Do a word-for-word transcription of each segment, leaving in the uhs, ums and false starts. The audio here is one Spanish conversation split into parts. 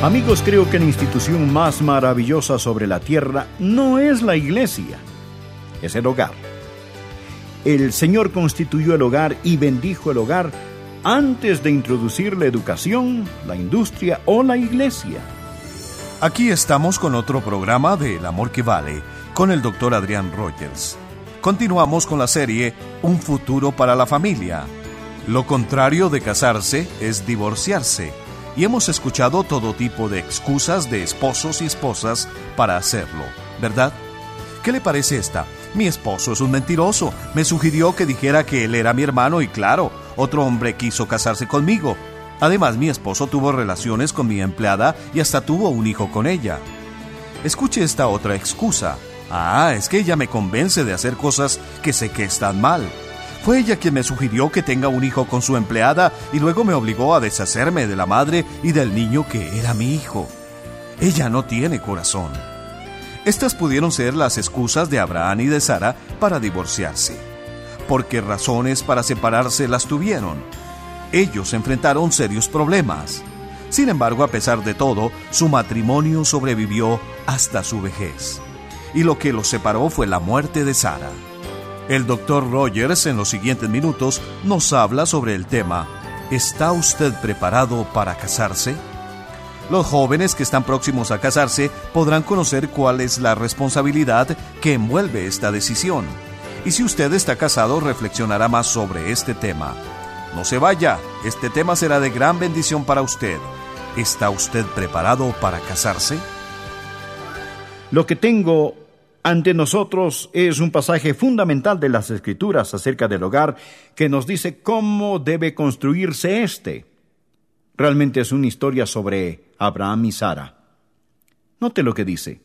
Amigos, creo que la institución más maravillosa sobre la tierra no es la iglesia, es el hogar. El Señor constituyó el hogar y bendijo el hogar antes de introducir la educación, la industria o la iglesia. Aquí estamos con otro programa de El Amor que Vale, con el doctor Adrián Rogers. Continuamos con la serie Un futuro para la familia. Lo contrario de casarse es divorciarse, y hemos escuchado todo tipo de excusas de esposos y esposas para hacerlo, ¿verdad? ¿Qué le parece esta? Mi esposo es un mentiroso. Me sugirió que dijera que él era mi hermano y claro, otro hombre quiso casarse conmigo. Además, mi esposo tuvo relaciones con mi empleada y hasta tuvo un hijo con ella. Escuche esta otra excusa. Ah, es que ella me convence de hacer cosas que sé que están mal. Fue ella quien me sugirió que tenga un hijo con su empleada y luego me obligó a deshacerme de la madre y del niño que era mi hijo. Ella no tiene corazón. Estas pudieron ser las excusas de Abraham y de Sara para divorciarse, porque razones para separarse las tuvieron. Ellos enfrentaron serios problemas. Sin embargo, a pesar de todo, su matrimonio sobrevivió hasta su vejez. Y lo que los separó fue la muerte de Sara. El doctor Rogers en los siguientes minutos nos habla sobre el tema ¿está usted preparado para casarse? Los jóvenes que están próximos a casarse podrán conocer cuál es la responsabilidad que envuelve esta decisión. Y si usted está casado, reflexionará más sobre este tema. No se vaya, este tema será de gran bendición para usted. ¿Está usted preparado para casarse? Lo que tengo ante nosotros es un pasaje fundamental de las Escrituras acerca del hogar que nos dice cómo debe construirse este. Realmente es una historia sobre Abraham y Sara. Note lo que dice.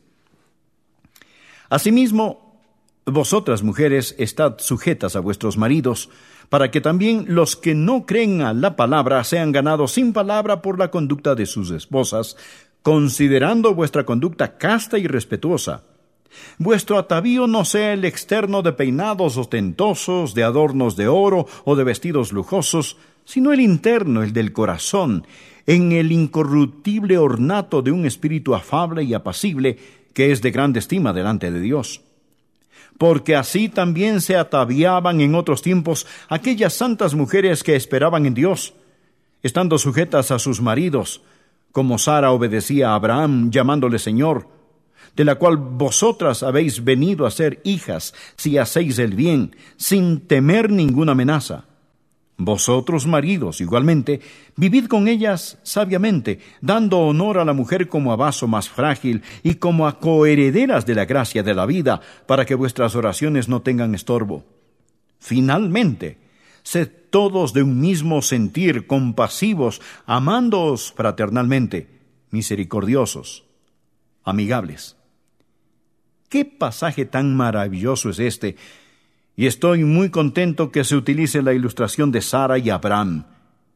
Asimismo, vosotras mujeres estad sujetas a vuestros maridos, para que también los que no creen a la palabra sean ganados sin palabra por la conducta de sus esposas, considerando vuestra conducta casta y respetuosa. Vuestro atavío no sea el externo de peinados ostentosos, de adornos de oro o de vestidos lujosos, sino el interno, el del corazón, en el incorruptible ornato de un espíritu afable y apacible, que es de grande estima delante de Dios. Porque así también se ataviaban en otros tiempos aquellas santas mujeres que esperaban en Dios, estando sujetas a sus maridos, como Sara obedecía a Abraham, llamándole Señor, de la cual vosotras habéis venido a ser hijas, si hacéis el bien, sin temer ninguna amenaza. Vosotros, maridos, igualmente, vivid con ellas sabiamente, dando honor a la mujer como a vaso más frágil y como a coherederas de la gracia de la vida, para que vuestras oraciones no tengan estorbo. Finalmente, sed todos de un mismo sentir, compasivos, amándoos fraternalmente, misericordiosos, amigables. ¿Qué pasaje tan maravilloso es este? Y estoy muy contento que se utilice la ilustración de Sara y Abraham.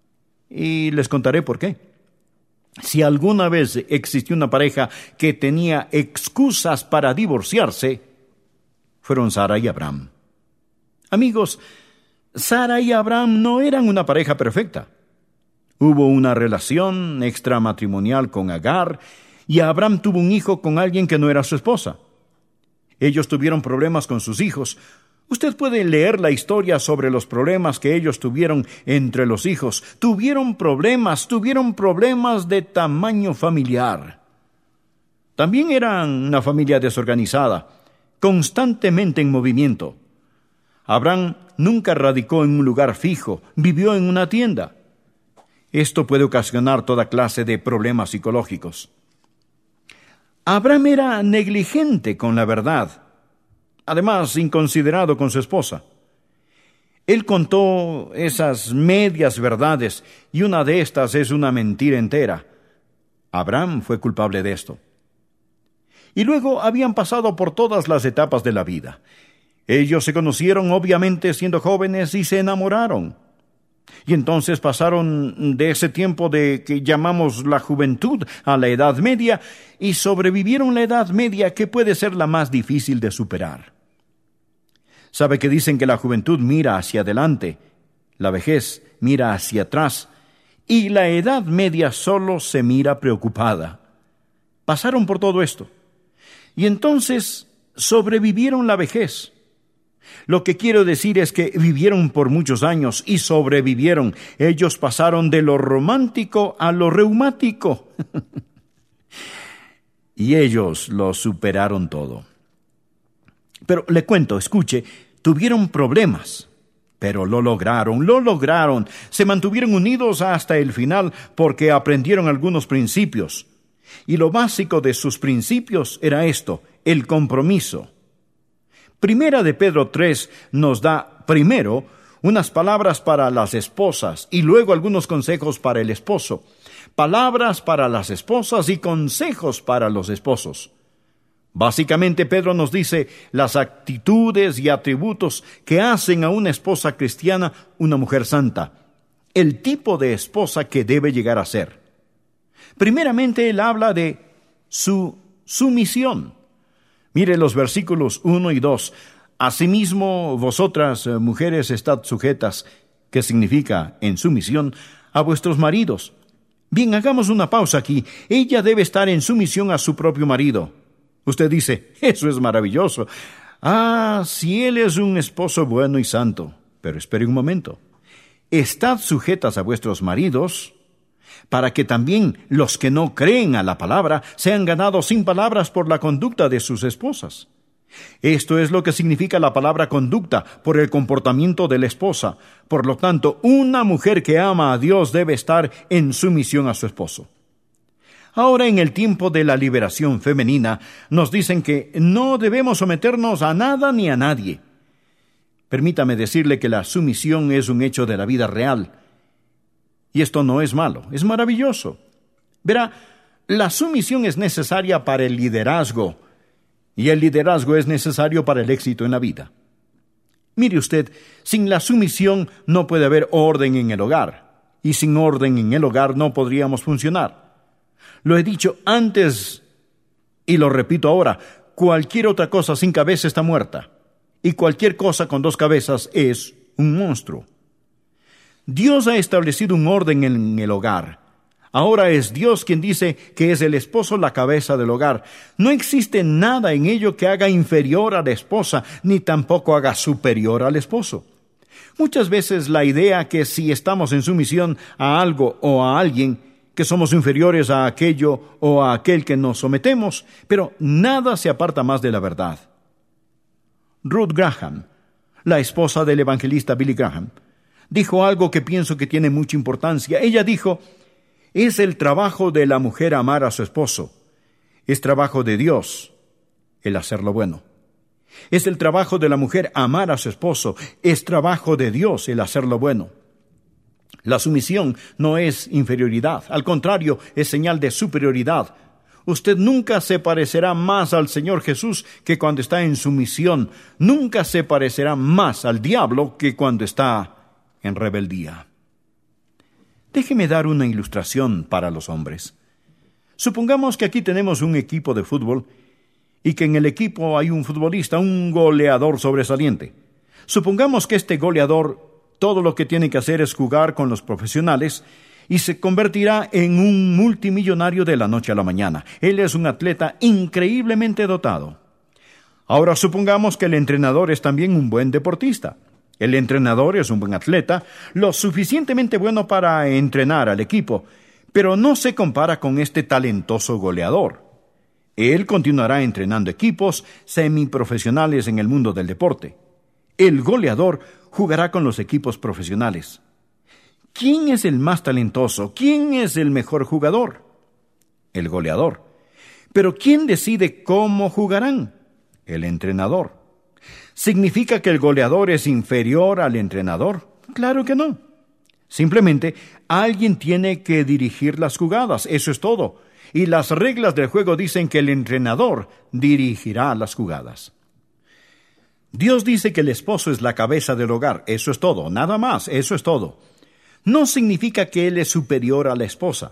Y les contaré por qué. Si alguna vez existió una pareja que tenía excusas para divorciarse, fueron Sara y Abraham. Amigos, Sara y Abraham no eran una pareja perfecta. Hubo una relación extramatrimonial con Agar, y Abraham tuvo un hijo con alguien que no era su esposa. Ellos tuvieron problemas con sus hijos. Usted puede leer la historia sobre los problemas que ellos tuvieron entre los hijos. Tuvieron problemas, tuvieron problemas de tamaño familiar. También eran una familia desorganizada, constantemente en movimiento. Abraham nunca radicó en un lugar fijo, vivió en una tienda. Esto puede ocasionar toda clase de problemas psicológicos. Abraham era negligente con la verdad, además inconsiderado con su esposa. Él contó esas medias verdades, y una de estas es una mentira entera. Abraham fue culpable de esto. Y luego habían pasado por todas las etapas de la vida. Ellos se conocieron obviamente siendo jóvenes y se enamoraron. Y entonces pasaron de ese tiempo de que llamamos la juventud a la edad media y sobrevivieron la edad media, que puede ser la más difícil de superar. Sabe que dicen que la juventud mira hacia adelante, la vejez mira hacia atrás y la edad media solo se mira preocupada. pasaron por todo esto. Y entonces sobrevivieron la vejez. Lo que quiero decir es que vivieron por muchos años y sobrevivieron. Ellos pasaron de lo romántico a lo reumático. Y ellos lo superaron todo. Pero le cuento, escuche, tuvieron problemas, pero lo lograron, lo lograron. Se mantuvieron unidos hasta el final porque aprendieron algunos principios. Y lo básico de sus principios era esto, el compromiso. Primera de Pedro tres nos da, primero, unas palabras para las esposas y luego algunos consejos para el esposo. Palabras para las esposas y consejos para los esposos. Básicamente, Pedro nos dice las actitudes y atributos que hacen a una esposa cristiana una mujer santa, el tipo de esposa que debe llegar a ser. Primeramente, él habla de su sumisión. Mire los versículos uno y dos. Asimismo, vosotras, mujeres, estad sujetas, que significa en sumisión, a vuestros maridos. Bien, hagamos una pausa aquí. Ella debe estar en sumisión a su propio marido. Usted dice, eso es maravilloso. Ah, si él es un esposo bueno y santo. Pero espere un momento. Estad sujetas a vuestros maridos, para que también los que no creen a la palabra sean ganados sin palabras por la conducta de sus esposas. Esto es lo que significa la palabra conducta, por el comportamiento de la esposa. Por lo tanto, una mujer que ama a Dios debe estar en sumisión a su esposo. Ahora, en el tiempo de la liberación femenina, nos dicen que no debemos someternos a nada ni a nadie. Permítame decirle que la sumisión es un hecho de la vida real. Y esto no es malo, es maravilloso. Verá, la sumisión es necesaria para el liderazgo, y el liderazgo es necesario para el éxito en la vida. Mire usted, sin la sumisión no puede haber orden en el hogar, y sin orden en el hogar no podríamos funcionar. Lo he dicho antes y lo repito ahora, cualquier otra cosa sin cabeza está muerta, y cualquier cosa con dos cabezas es un monstruo. Dios ha establecido un orden en el hogar. Ahora es Dios quien dice que es el esposo la cabeza del hogar. No existe nada en ello que haga inferior a la esposa, ni tampoco haga superior al esposo. Muchas veces la idea que si estamos en sumisión a algo o a alguien, que somos inferiores a aquello o a aquel que nos sometemos, pero nada se aparta más de la verdad. Ruth Graham, la esposa del evangelista Billy Graham, dijo algo que pienso que tiene mucha importancia. Ella dijo, es el trabajo de la mujer amar a su esposo. Es trabajo de Dios el hacer lo bueno. Es el trabajo de la mujer amar a su esposo. Es trabajo de Dios el hacer lo bueno. La sumisión no es inferioridad. Al contrario, es señal de superioridad. Usted nunca se parecerá más al Señor Jesús que cuando está en sumisión. Nunca se parecerá más al diablo que cuando está en rebeldía. Déjeme dar una ilustración para los hombres. Supongamos que aquí tenemos un equipo de fútbol y que en el equipo hay un futbolista, un goleador sobresaliente. Supongamos que este goleador todo lo que tiene que hacer es jugar con los profesionales y se convertirá en un multimillonario de la noche a la mañana. Él es un atleta increíblemente dotado. Ahora supongamos que el entrenador es también un buen deportista. El entrenador es un buen atleta, lo suficientemente bueno para entrenar al equipo, pero no se compara con este talentoso goleador. Él continuará entrenando equipos semiprofesionales en el mundo del deporte. El goleador jugará con los equipos profesionales. ¿Quién es el más talentoso? ¿Quién es el mejor jugador? El goleador. Pero ¿quién decide cómo jugarán? El entrenador. ¿Significa que el goleador es inferior al entrenador? Claro que no. Simplemente, alguien tiene que dirigir las jugadas, eso es todo. Y las reglas del juego dicen que el entrenador dirigirá las jugadas. Dios dice que el esposo es la cabeza del hogar, eso es todo, nada más, eso es todo. No significa que él es superior a la esposa.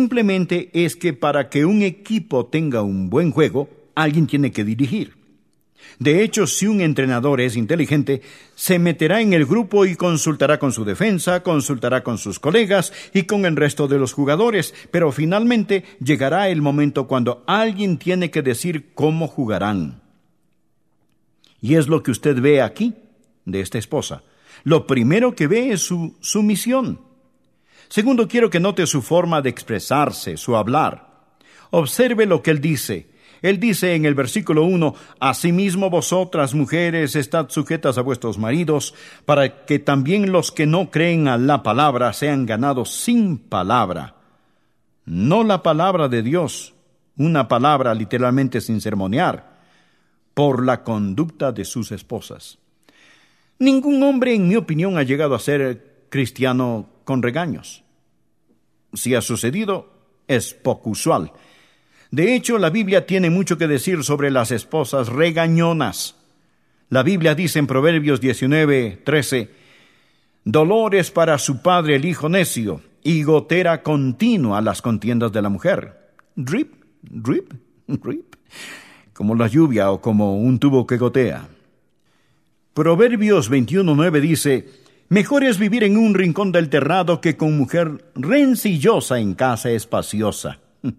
Simplemente es que para que un equipo tenga un buen juego, alguien tiene que dirigir. De hecho, si un entrenador es inteligente, se meterá en el grupo y consultará con su defensa, consultará con sus colegas y con el resto de los jugadores, pero finalmente llegará el momento cuando alguien tiene que decir cómo jugarán. Y es lo que usted ve aquí de esta esposa. Lo primero que ve es su sumisión. Segundo, quiero que note su forma de expresarse, su hablar. Observe lo que él dice. Él dice en el versículo uno, «Asimismo vosotras, mujeres, estad sujetas a vuestros maridos, para que también los que no creen a la palabra sean ganados sin palabra». No la palabra de Dios, una palabra literalmente sin sermonear, por la conducta de sus esposas. Ningún hombre, en mi opinión, ha llegado a ser cristiano con regaños. Si ha sucedido, es poco usual. De hecho, la Biblia tiene mucho que decir sobre las esposas regañonas. La Biblia dice en Proverbios diecinueve, trece, «Dolor es para su padre el hijo necio, y gotera continua las contiendas de la mujer». Drip, drip, drip, como la lluvia o como un tubo que gotea. Proverbios veintiuno, nueve dice, «Mejor es vivir en un rincón del terrado que con mujer rencillosa en casa espaciosa».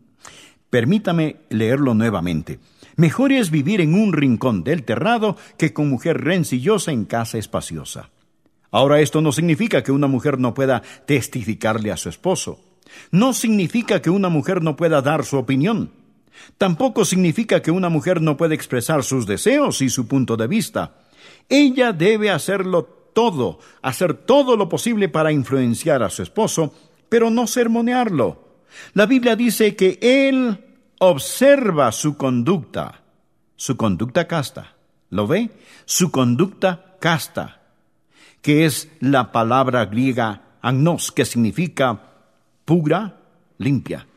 Permítame leerlo nuevamente. Mejor es vivir en un rincón del terrado que con mujer rencillosa en casa espaciosa. Ahora, esto no significa que una mujer no pueda testificarle a su esposo. No significa que una mujer no pueda dar su opinión. Tampoco significa que una mujer no pueda expresar sus deseos y su punto de vista. Ella debe hacerlo todo, hacer todo lo posible para influenciar a su esposo, pero no sermonearlo. La Biblia dice que él observa su conducta, su conducta casta. ¿Lo ve? Su conducta casta, que es la palabra griega agnos, que significa pura, limpia.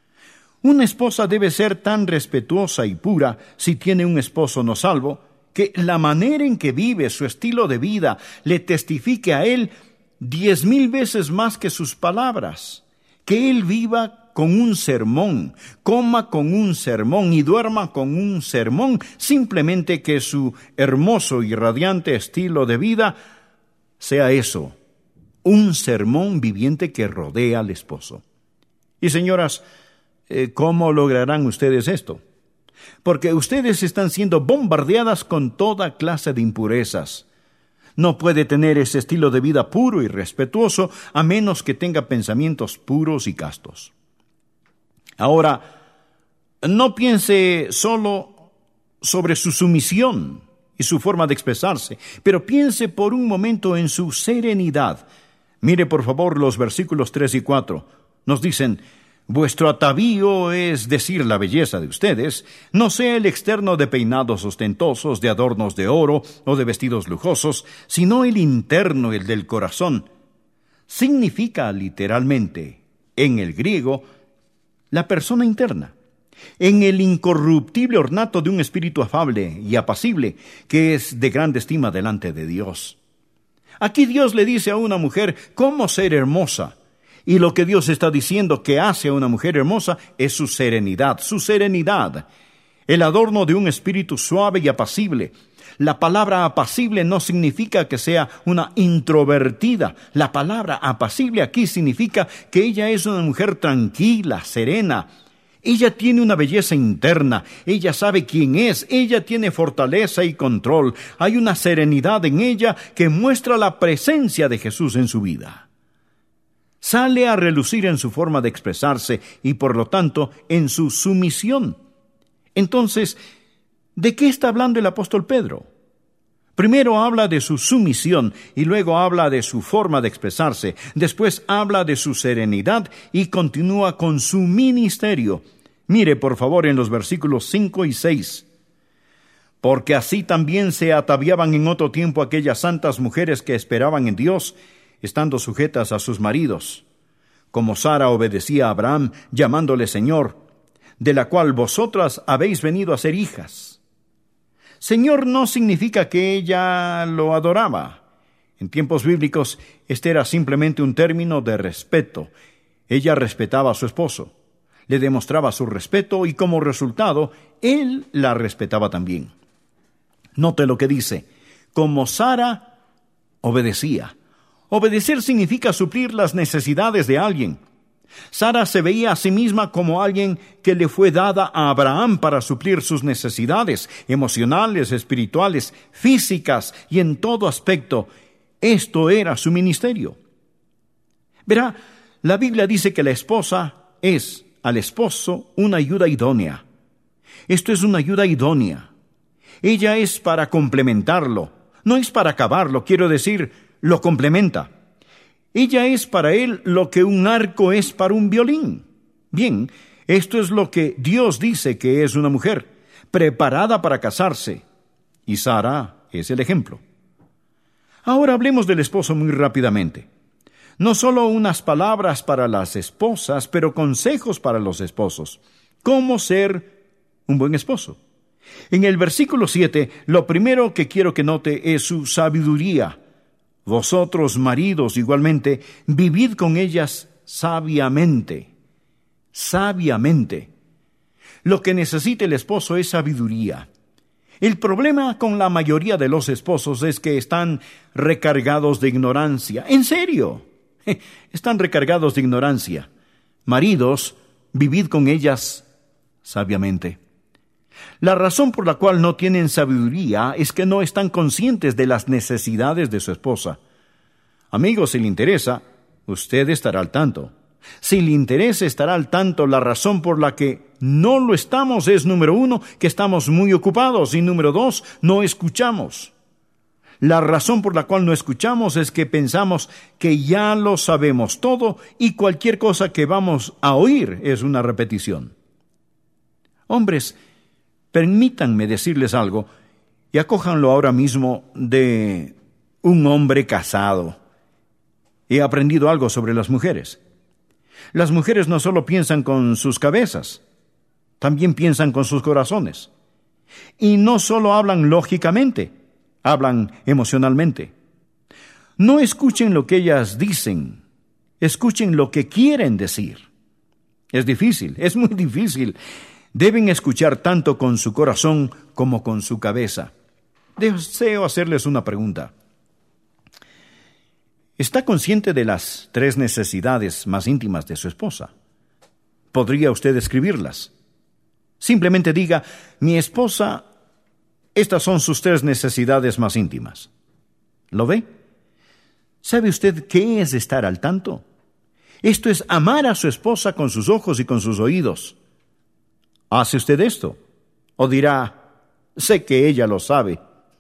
Una esposa debe ser tan respetuosa y pura si tiene un esposo no salvo, que la manera en que vive, su estilo de vida, le testifique a él diez mil veces más que sus palabras. Que él viva con un sermón, coma con un sermón y duerma con un sermón, simplemente que su hermoso y radiante estilo de vida sea eso, un sermón viviente que rodea al esposo. Y señoras, ¿cómo lograrán ustedes esto? Porque ustedes están siendo bombardeadas con toda clase de impurezas. No puede tener ese estilo de vida puro y respetuoso a menos que tenga pensamientos puros y castos. Ahora, no piense solo sobre su sumisión y su forma de expresarse, pero piense por un momento en su serenidad. Mire por favor los versículos tres y cuatro. Nos dicen, «Vuestro atavío, es decir, la belleza de ustedes, no sea el externo de peinados ostentosos, de adornos de oro o de vestidos lujosos, sino el interno, el del corazón». Significa literalmente, en el griego, la persona interna, en el incorruptible ornato de un espíritu afable y apacible, que es de grande estima delante de Dios. Aquí Dios le dice a una mujer cómo ser hermosa. Y lo que Dios está diciendo que hace a una mujer hermosa es su serenidad, su serenidad. El adorno de un espíritu suave y apacible. La palabra apacible no significa que sea una introvertida. La palabra apacible aquí significa que ella es una mujer tranquila, serena. Ella tiene una belleza interna. Ella sabe quién es. Ella tiene fortaleza y control. Hay una serenidad en ella que muestra la presencia de Jesús en su vida. Sale a relucir en su forma de expresarse y, por lo tanto, en su sumisión. Entonces, ¿de qué está hablando el apóstol Pedro? Primero habla de su sumisión y luego habla de su forma de expresarse. Después habla de su serenidad y continúa con su ministerio. Mire, por favor, en los versículos cinco y seis. «Porque así también se ataviaban en otro tiempo aquellas santas mujeres que esperaban en Dios, estando sujetas a sus maridos, como Sara obedecía a Abraham, llamándole Señor, de la cual vosotras habéis venido a ser hijas». Señor no significa que ella lo adoraba. En tiempos bíblicos, este era simplemente un término de respeto. Ella respetaba a su esposo, le demostraba su respeto y como resultado, él la respetaba también. Note lo que dice: como Sara obedecía. Obedecer significa suplir las necesidades de alguien. Sara se veía a sí misma como alguien que le fue dada a Abraham para suplir sus necesidades emocionales, espirituales, físicas y en todo aspecto. Esto era su ministerio. Verá, la Biblia dice que la esposa es al esposo una ayuda idónea. Esto es una ayuda idónea. Ella es para complementarlo, no es para acabarlo, quiero decir, lo complementa. Ella es para él lo que un arco es para un violín. Bien, esto es lo que Dios dice que es una mujer, preparada para casarse. Y Sara es el ejemplo. Ahora hablemos del esposo muy rápidamente. No solo unas palabras para las esposas, pero consejos para los esposos. ¿Cómo ser un buen esposo? En el versículo siete, lo primero que quiero que note es su sabiduría. Vosotros, maridos, igualmente, vivid con ellas sabiamente. Sabiamente. Lo que necesita el esposo es sabiduría. El problema con la mayoría de los esposos es que están recargados de ignorancia. ¿En serio? Están recargados de ignorancia. Maridos, vivid con ellas sabiamente. La razón por la cual no tienen sabiduría es que no están conscientes de las necesidades de su esposa. Amigos, si le interesa, usted estará al tanto. Si le interesa, estará al tanto. La razón por la que no lo estamos es, número uno, que estamos muy ocupados, y número dos, no escuchamos. La razón por la cual no escuchamos es que pensamos que ya lo sabemos todo y cualquier cosa que vamos a oír es una repetición. Hombres, permítanme decirles algo, y acójanlo ahora mismo de un hombre casado. He aprendido algo sobre las mujeres. Las mujeres no solo piensan con sus cabezas, también piensan con sus corazones. Y no solo hablan lógicamente, hablan emocionalmente. No escuchen lo que ellas dicen, escuchen lo que quieren decir. Es difícil, es muy difícil. Deben escuchar tanto con su corazón como con su cabeza. Deseo hacerles una pregunta. ¿Está consciente de las tres necesidades más íntimas de su esposa? ¿Podría usted escribirlas? Simplemente diga: mi esposa, estas son sus tres necesidades más íntimas. ¿Lo ve? ¿Sabe usted qué es estar al tanto? Esto es amar a su esposa con sus ojos y con sus oídos. ¿Hace usted esto? ¿O dirá: sé que ella lo sabe?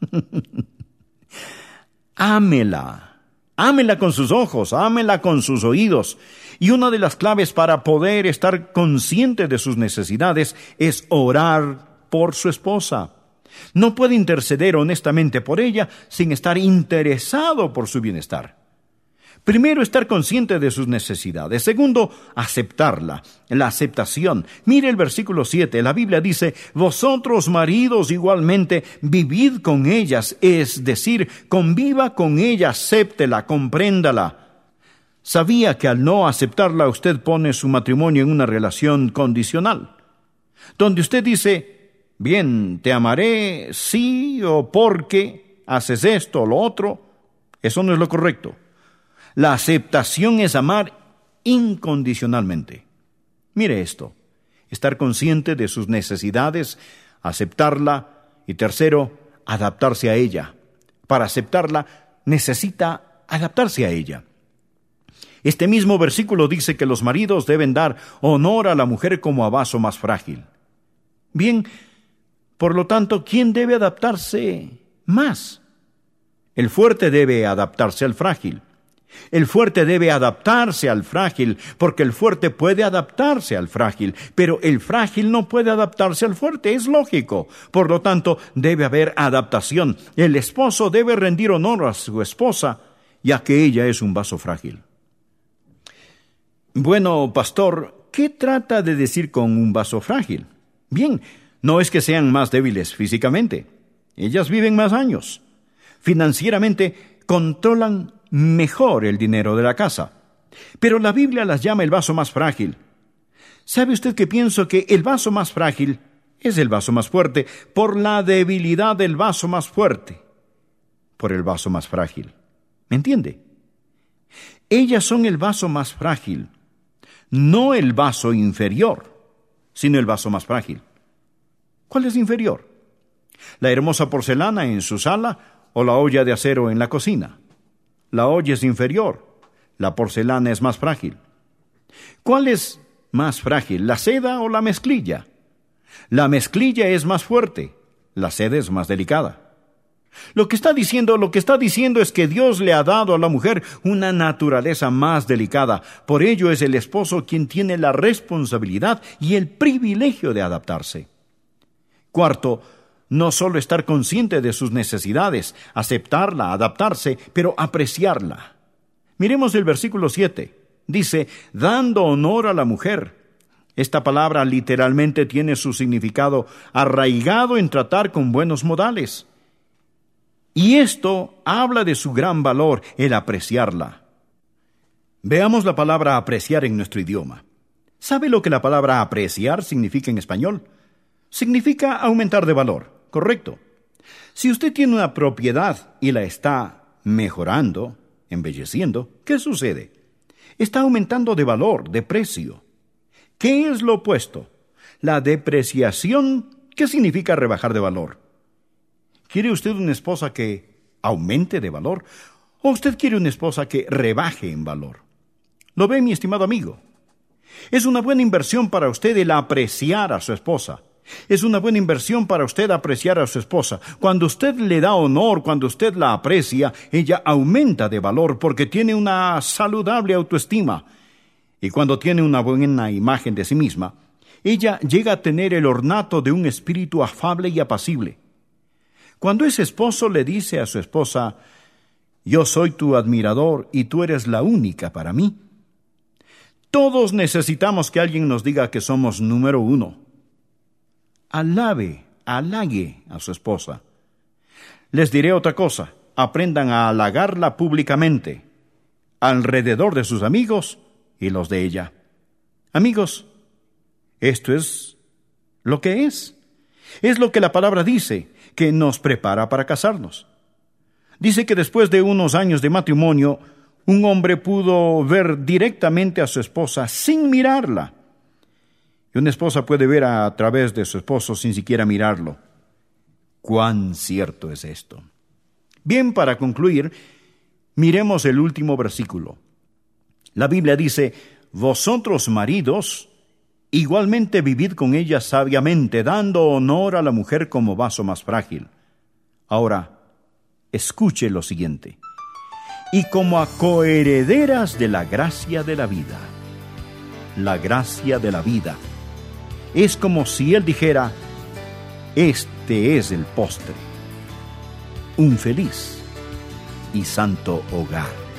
Ámela. Ámela con sus ojos, ámela con sus oídos. Y una de las claves para poder estar consciente de sus necesidades es orar por su esposa. No puede interceder honestamente por ella sin estar interesado por su bienestar. Primero, estar consciente de sus necesidades. Segundo, aceptarla, la aceptación. Mire el versículo siete, la Biblia dice: vosotros, maridos, igualmente, vivid con ellas, es decir, conviva con ella, acéptela, compréndala. Sabía que al no aceptarla, usted pone su matrimonio en una relación condicional, donde usted dice: bien, te amaré, sí, o porque haces esto o lo otro. Eso no es lo correcto. La aceptación es amar incondicionalmente. Mire esto: estar consciente de sus necesidades, aceptarla, y tercero, adaptarse a ella. Para aceptarla, necesita adaptarse a ella. Este mismo versículo dice que los maridos deben dar honor a la mujer como a vaso más frágil. Bien, por lo tanto, ¿quién debe adaptarse más? El fuerte debe adaptarse al frágil. El fuerte debe adaptarse al frágil, porque el fuerte puede adaptarse al frágil, pero el frágil no puede adaptarse al fuerte, es lógico. Por lo tanto, debe haber adaptación. El esposo debe rendir honor a su esposa, ya que ella es un vaso frágil. Bueno, pastor, ¿qué trata de decir con un vaso frágil? Bien, no es que sean más débiles físicamente. Ellas viven más años. Financieramente, controlan mejor el dinero de la casa. Pero la Biblia las llama el vaso más frágil. ¿Sabe usted que pienso que el vaso más frágil es el vaso más fuerte, por la debilidad del vaso más fuerte, por el vaso más frágil. ¿Me entiende? Ellas son el vaso más frágil, no el vaso inferior, sino el vaso más frágil. ¿Cuál es inferior? ¿La hermosa porcelana en su sala o la olla de acero en la cocina? La olla es inferior, la porcelana es más frágil. ¿Cuál es más frágil, la seda o la mezclilla? La mezclilla es más fuerte, la seda es más delicada. Lo que está diciendo, lo que está diciendo es que Dios le ha dado a la mujer una naturaleza más delicada. Por ello es el esposo quien tiene la responsabilidad y el privilegio de adaptarse. Cuarto, no solo estar consciente de sus necesidades, aceptarla, adaptarse, pero apreciarla. Miremos el versículo siete. Dice, dando honor a la mujer. Esta palabra literalmente tiene su significado arraigado en tratar con buenos modales. Y esto habla de su gran valor, el apreciarla. Veamos la palabra apreciar en nuestro idioma. ¿Sabe lo que la palabra apreciar significa en español? Significa aumentar de valor, ¿correcto? Si usted tiene una propiedad y la está mejorando, embelleciendo, ¿qué sucede? Está aumentando de valor, de precio. ¿Qué es lo opuesto? La depreciación, ¿qué significa rebajar de valor? ¿Quiere usted una esposa que aumente de valor? ¿O usted quiere una esposa que rebaje en valor? ¿Lo ve, mi estimado amigo? Es una buena inversión para usted el apreciar a su esposa. Es una buena inversión para usted apreciar a su esposa. Cuando usted le da honor, cuando usted la aprecia, ella aumenta de valor porque tiene una saludable autoestima. Y cuando tiene una buena imagen de sí misma, ella llega a tener el ornato de un espíritu afable y apacible. Cuando ese esposo le dice a su esposa, yo soy tu admirador y tú eres la única para mí. Todos necesitamos que alguien nos diga que somos número uno. Alabe, halague a su esposa. Les diré otra cosa, aprendan a halagarla públicamente, alrededor de sus amigos y los de ella. Amigos, esto es lo que es. Es lo que la palabra dice, que nos prepara para casarnos. Dice que después de unos años de matrimonio, un hombre pudo ver directamente a su esposa sin mirarla. Y una esposa puede ver a través de su esposo sin siquiera mirarlo. ¿Cuán cierto es esto? Bien, para concluir, miremos el último versículo. La Biblia dice, vosotros maridos, igualmente vivid con ella sabiamente, dando honor a la mujer como vaso más frágil. Ahora, escuche lo siguiente. Y como a coherederas de la gracia de la vida. La gracia de la vida. Es como si él dijera, este es el postre. Un feliz y santo hogar.